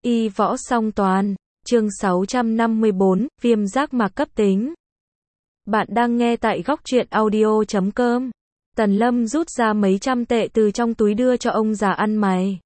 Y võ song toàn, chương 654, viêm giác mạc cấp tính. Bạn đang nghe tại góc truyện audio.com. Tần Lâm rút ra mấy trăm tệ từ trong túi đưa cho ông già ăn mày.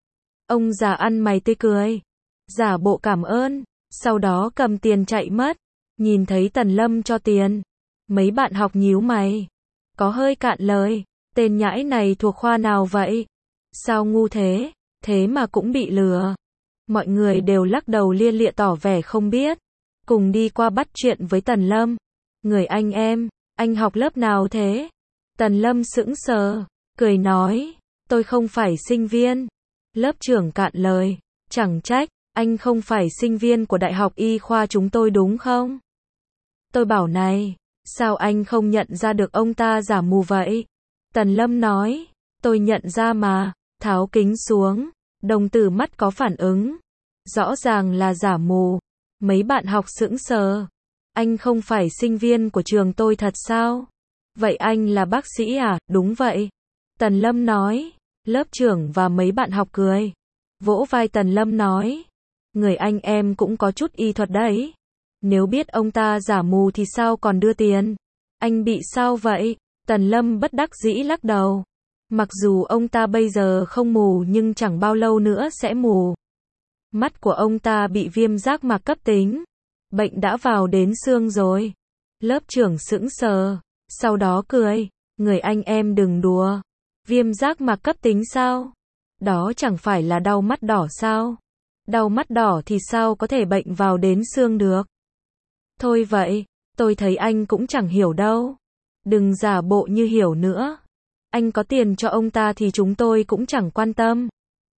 Ông già ăn mày tươi cười, giả bộ cảm ơn, sau đó cầm tiền chạy mất. Nhìn thấy Tần Lâm cho tiền, mấy bạn học nhíu mày, có hơi cạn lời, tên nhãi này thuộc khoa nào vậy? Sao ngu thế, thế mà cũng bị lừa. Mọi người đều lắc đầu lia lịa tỏ vẻ không biết. Cùng đi qua bắt chuyện với Tần Lâm. Người anh em, anh học lớp nào thế? Tần Lâm sững sờ, cười nói, tôi không phải sinh viên. Lớp trưởng cạn lời, chẳng trách, anh không phải sinh viên của Đại học Y khoa chúng tôi đúng không? Tôi bảo này, sao anh không nhận ra được ông ta giả mù vậy? Tần Lâm nói, tôi nhận ra mà, tháo kính xuống, đồng tử mắt có phản ứng. Rõ ràng là giả mù. Mấy bạn học sững sờ. Anh không phải sinh viên của trường tôi thật sao? Vậy anh là bác sĩ à? Đúng vậy. Tần Lâm nói. Lớp trưởng và mấy bạn học cười. Vỗ vai Tần Lâm nói. Người anh em cũng có chút y thuật đấy. Nếu biết ông ta giả mù thì sao còn đưa tiền? Anh bị sao vậy? Tần Lâm bất đắc dĩ lắc đầu. Mặc dù ông ta bây giờ không mù nhưng chẳng bao lâu nữa sẽ mù. Mắt của ông ta bị viêm giác mạc cấp tính. Bệnh đã vào đến xương rồi. Lớp trưởng sững sờ, sau đó cười. Người anh em đừng đùa. Viêm giác mạc cấp tính sao? Đó chẳng phải là đau mắt đỏ sao? Đau mắt đỏ thì sao có thể bệnh vào đến xương được? Thôi vậy, tôi thấy anh cũng chẳng hiểu đâu. Đừng giả bộ như hiểu nữa. Anh có tiền cho ông ta thì chúng tôi cũng chẳng quan tâm.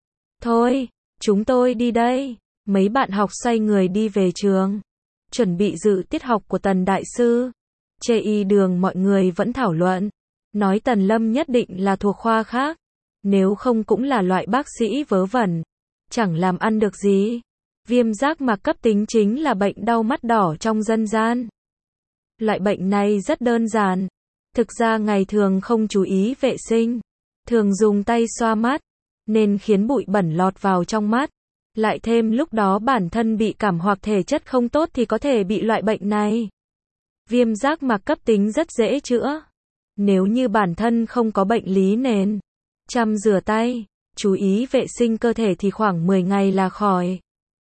Thôi, chúng tôi đi đây. Mấy bạn học xoay người đi về trường. Chuẩn bị dự tiết học của Tần Đại Sư. Chê y đường mọi người vẫn thảo luận. Nói Tần Lâm nhất định là thuộc khoa khác. Nếu không cũng là loại bác sĩ vớ vẩn. Chẳng làm ăn được gì. Viêm giác mạc cấp tính chính là bệnh đau mắt đỏ trong dân gian. Loại bệnh này rất đơn giản. Thực ra ngày thường không chú ý vệ sinh. Thường dùng tay xoa mắt. Nên khiến bụi bẩn lọt vào trong mắt. Lại thêm lúc đó bản thân bị cảm hoặc thể chất không tốt thì có thể bị loại bệnh này. Viêm giác mạc cấp tính rất dễ chữa. Nếu như bản thân không có bệnh lý nền, chăm rửa tay, chú ý vệ sinh cơ thể thì khoảng 10 ngày là khỏi.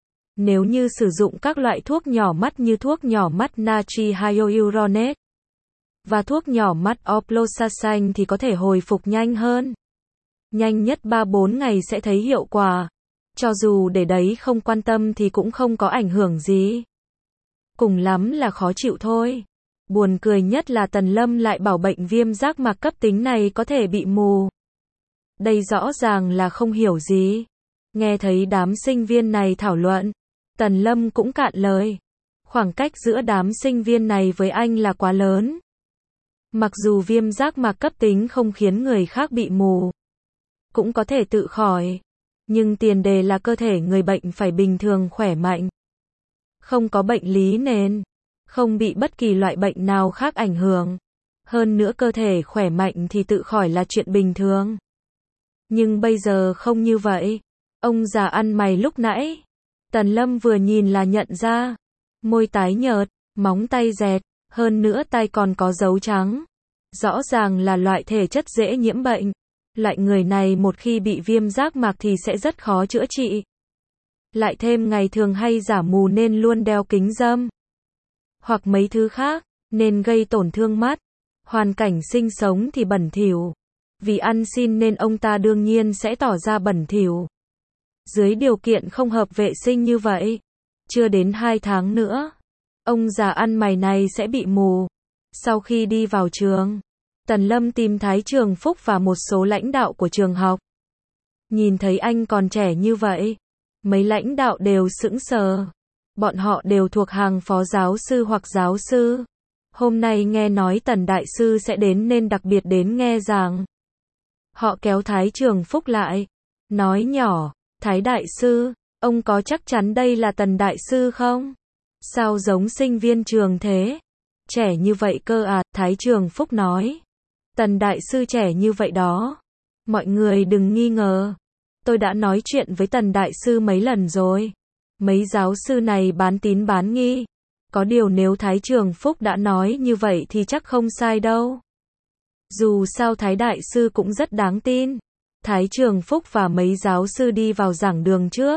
Nếu như sử dụng các loại thuốc nhỏ mắt như thuốc nhỏ mắt natri hyaluronate và thuốc nhỏ mắt oploxacin thì có thể hồi phục nhanh hơn. Nhanh nhất 3-4 ngày sẽ thấy hiệu quả. Cho dù để đấy không quan tâm thì cũng không có ảnh hưởng gì. Cùng lắm là khó chịu thôi. Buồn cười nhất là Tần Lâm lại bảo bệnh viêm giác mạc cấp tính này có thể bị mù. Đây rõ ràng là không hiểu gì. Nghe thấy đám sinh viên này thảo luận, Tần Lâm cũng cạn lời. Khoảng cách giữa đám sinh viên này với anh là quá lớn. Mặc dù viêm giác mạc cấp tính không khiến người khác bị mù, cũng có thể tự khỏi. Nhưng tiền đề là cơ thể người bệnh phải bình thường khỏe mạnh. Không có bệnh lý nền. Không bị bất kỳ loại bệnh nào khác ảnh hưởng. Hơn nữa cơ thể khỏe mạnh thì tự khỏi là chuyện bình thường. Nhưng bây giờ không như vậy. Ông già ăn mày lúc nãy. Tần Lâm vừa nhìn là nhận ra. Môi tái nhợt, móng tay dẹt, hơn nữa tay còn có dấu trắng. Rõ ràng là loại thể chất dễ nhiễm bệnh. Loại người này một khi bị viêm giác mạc thì sẽ rất khó chữa trị. Lại thêm ngày thường hay giả mù nên luôn đeo kính râm. Hoặc mấy thứ khác, nên gây tổn thương mắt. Hoàn cảnh sinh sống thì bẩn thỉu. Vì ăn xin nên ông ta đương nhiên sẽ tỏ ra bẩn thỉu. Dưới điều kiện không hợp vệ sinh như vậy, chưa đến 2 tháng nữa, ông già ăn mày này sẽ bị mù. Sau khi đi vào trường, Tần Lâm tìm Thái Trường Phúc và một số lãnh đạo của trường học. Nhìn thấy anh còn trẻ như vậy, mấy lãnh đạo đều sững sờ. Bọn họ đều thuộc hàng phó giáo sư hoặc giáo sư. Hôm nay nghe nói Tần Đại Sư sẽ đến nên đặc biệt đến nghe giảng. Họ kéo Thái Trường Phúc lại, nói nhỏ, Thái Đại Sư, ông có chắc chắn đây là Tần Đại Sư không? Sao giống sinh viên trường thế? Trẻ như vậy cơ à? Thái Trường Phúc nói. Tần Đại Sư trẻ như vậy đó. Mọi người đừng nghi ngờ. Tôi đã nói chuyện với Tần Đại Sư mấy lần rồi. Mấy giáo sư này bán tín bán nghi. Có điều nếu Thái Trường Phúc đã nói như vậy thì chắc không sai đâu. Dù sao Thái Đại Sư cũng rất đáng tin. Thái Trường Phúc và mấy giáo sư đi vào giảng đường trước.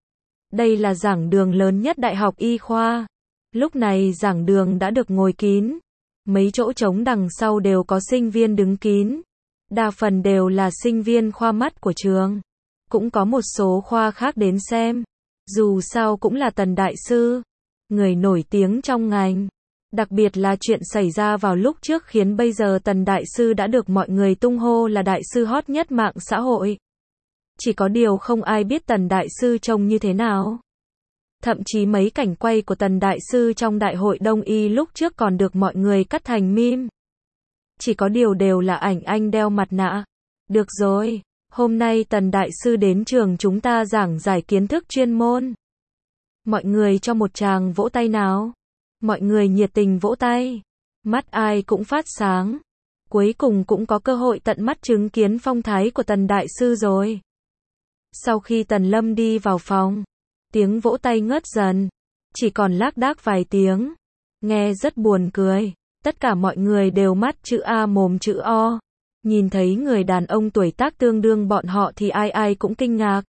Đây là giảng đường lớn nhất Đại học Y khoa. Lúc này giảng đường đã được ngồi kín. Mấy chỗ trống đằng sau đều có sinh viên đứng kín. Đa phần đều là sinh viên khoa mắt của trường. Cũng có một số khoa khác đến xem. Dù sao cũng là Tần Đại Sư, người nổi tiếng trong ngành. Đặc biệt là chuyện xảy ra vào lúc trước khiến bây giờ Tần Đại Sư đã được mọi người tung hô là Đại Sư hot nhất mạng xã hội. Chỉ có điều không ai biết Tần Đại Sư trông như thế nào. Thậm chí mấy cảnh quay của Tần Đại Sư trong Đại hội Đông Y lúc trước còn được mọi người cắt thành meme. Chỉ có điều đều là ảnh anh đeo mặt nạ. Được rồi, hôm nay Tần Đại Sư đến trường chúng ta giảng giải kiến thức chuyên môn. Mọi người cho một tràng vỗ tay nào. Mọi người nhiệt tình vỗ tay. Mắt ai cũng phát sáng. Cuối cùng cũng có cơ hội tận mắt chứng kiến phong thái của Tần Đại Sư rồi. Sau khi Tần Lâm đi vào phòng, tiếng vỗ tay ngớt dần. Chỉ còn lác đác vài tiếng. Nghe rất buồn cười. Tất cả mọi người đều mắt chữ A mồm chữ O. Nhìn thấy người đàn ông tuổi tác tương đương bọn họ thì ai ai cũng kinh ngạc.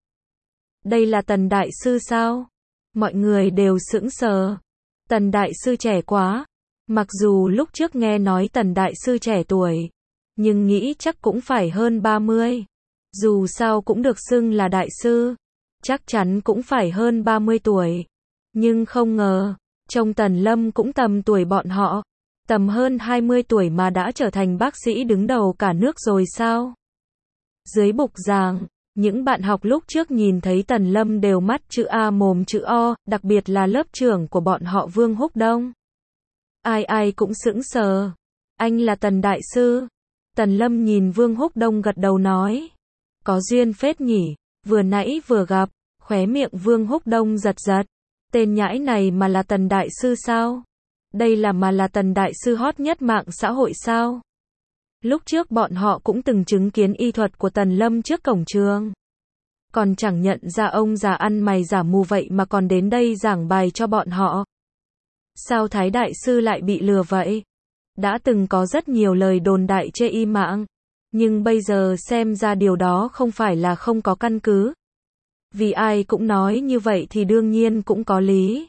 Đây là Tần Đại Sư sao? Mọi người đều sững sờ. Tần Đại Sư trẻ quá. Mặc dù lúc trước nghe nói Tần Đại Sư trẻ tuổi, nhưng nghĩ chắc cũng phải hơn 30. Dù sao cũng được xưng là Đại Sư. Chắc chắn cũng phải hơn 30 tuổi. Nhưng không ngờ, trông Tần Lâm cũng tầm tuổi bọn họ. Tầm hơn 20 tuổi mà đã trở thành bác sĩ đứng đầu cả nước rồi sao? Dưới bục giảng, những bạn học lúc trước nhìn thấy Tần Lâm đều mắt chữ A mồm chữ O, đặc biệt là lớp trưởng của bọn họ Vương Húc Đông. Ai ai cũng sững sờ. Anh là Tần Đại Sư. Tần Lâm nhìn Vương Húc Đông gật đầu nói. Có duyên phết nhỉ, vừa nãy vừa gặp, khóe miệng Vương Húc Đông giật giật. Tên nhãi này mà là Tần Đại Sư sao? Đây là Tần Đại Sư hot nhất mạng xã hội sao? Lúc trước bọn họ cũng từng chứng kiến y thuật của Tần Lâm trước cổng trường. Còn chẳng nhận ra ông già ăn mày giả mù vậy mà còn đến đây giảng bài cho bọn họ. Sao Thái Đại Sư lại bị lừa vậy? Đã từng có rất nhiều lời đồn đại chê y mạng. Nhưng bây giờ xem ra điều đó không phải là không có căn cứ. Vì ai cũng nói như vậy thì đương nhiên cũng có lý.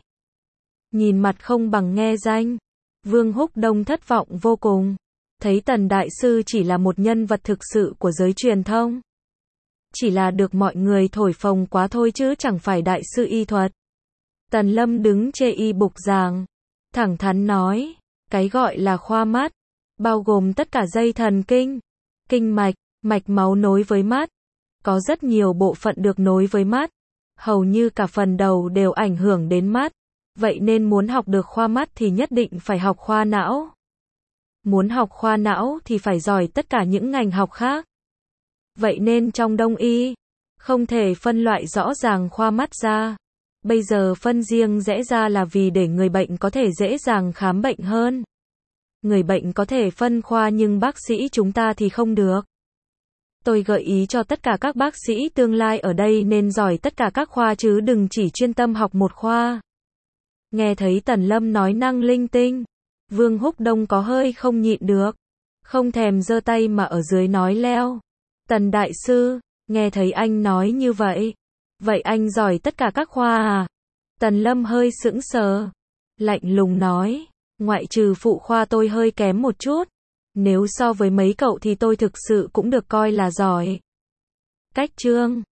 Nhìn mặt không bằng nghe danh. Vương Húc Đông thất vọng vô cùng. Thấy Tần Đại Sư chỉ là một nhân vật thực sự của giới truyền thông. Chỉ là được mọi người thổi phồng quá thôi chứ chẳng phải Đại Sư y thuật. Tần Lâm đứng chê y bục giảng. Thẳng thắn nói. Cái gọi là khoa mắt. Bao gồm tất cả dây thần kinh, kinh mạch, mạch máu nối với mắt. Có rất nhiều bộ phận được nối với mắt. Hầu như cả phần đầu đều ảnh hưởng đến mắt. Vậy nên muốn học được khoa mắt thì nhất định phải học khoa não. Muốn học khoa não thì phải giỏi tất cả những ngành học khác. Vậy nên trong Đông y, không thể phân loại rõ ràng khoa mắt ra. Bây giờ phân riêng rẽ ra là vì để người bệnh có thể dễ dàng khám bệnh hơn. Người bệnh có thể phân khoa nhưng bác sĩ chúng ta thì không được. Tôi gợi ý cho tất cả các bác sĩ tương lai ở đây nên giỏi tất cả các khoa chứ đừng chỉ chuyên tâm học một khoa. Nghe thấy Tần Lâm nói năng linh tinh, Vương Húc Đông có hơi không nhịn được. Không thèm giơ tay mà ở dưới nói leo. Tần Đại Sư, nghe thấy anh nói như vậy. Vậy anh giỏi tất cả các khoa à? Tần Lâm hơi sững sờ. Lạnh lùng nói, ngoại trừ phụ khoa tôi hơi kém một chút. Nếu so với mấy cậu thì tôi thực sự cũng được coi là giỏi. Cách chương